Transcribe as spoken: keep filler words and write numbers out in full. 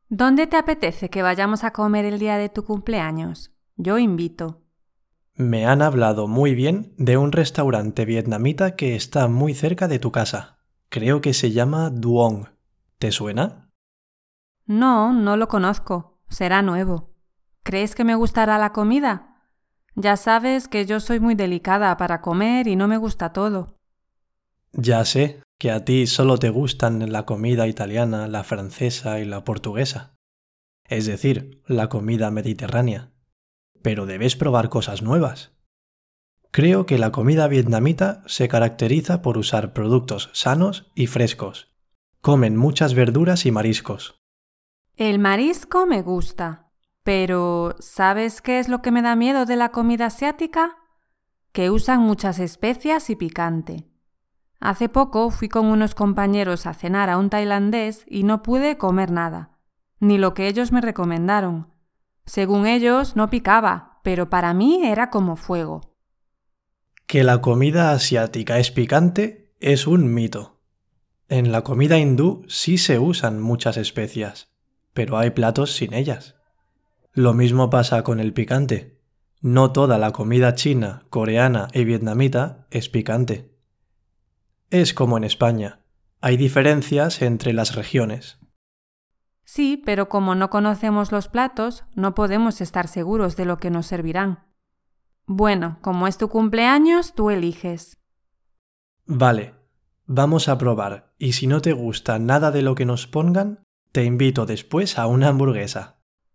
¿Dónde te apetece que vayamos a comer el día de tu cumpleaños? Yo invito. Me han hablado muy bien de un restaurante vietnamita que está muy cerca de tu casa. Creo que se llama Duong. ¿Te suena? No, no lo conozco. Será nuevo. ¿Crees que me gustará la comida? Ya sabes que yo soy muy delicada para comer y no me gusta todo. Ya sé que a ti solo te gustan la comida italiana, la francesa y la portuguesa. Es decir, la comida mediterránea. Pero debes probar cosas nuevas. Creo que la comida vietnamita se caracteriza por usar productos sanos y frescos. Comen muchas verduras y mariscos. El marisco me gusta, pero ¿sabes qué es lo que me da miedo de la comida asiática? Que usan muchas especias y picante. Hace poco fui con unos compañeros a cenar a un tailandés y no pude comer nada, ni lo que ellos me recomendaron. Según ellos no picaba, pero para mí era como fuego. Que la comida asiática es picante es un mito. En la comida hindú sí se usan muchas especias, pero hay platos sin ellas. Lo mismo pasa con el picante. No toda la comida china, coreana y vietnamita es picante. Es como en España. Hay diferencias entre las regiones. Sí, pero como no conocemos los platos, no podemos estar seguros de lo que nos servirán. Bueno, como es tu cumpleaños, tú eliges. Vale, vamos a probar, y si no te gusta nada de lo que nos pongan, te invito después a una hamburguesa.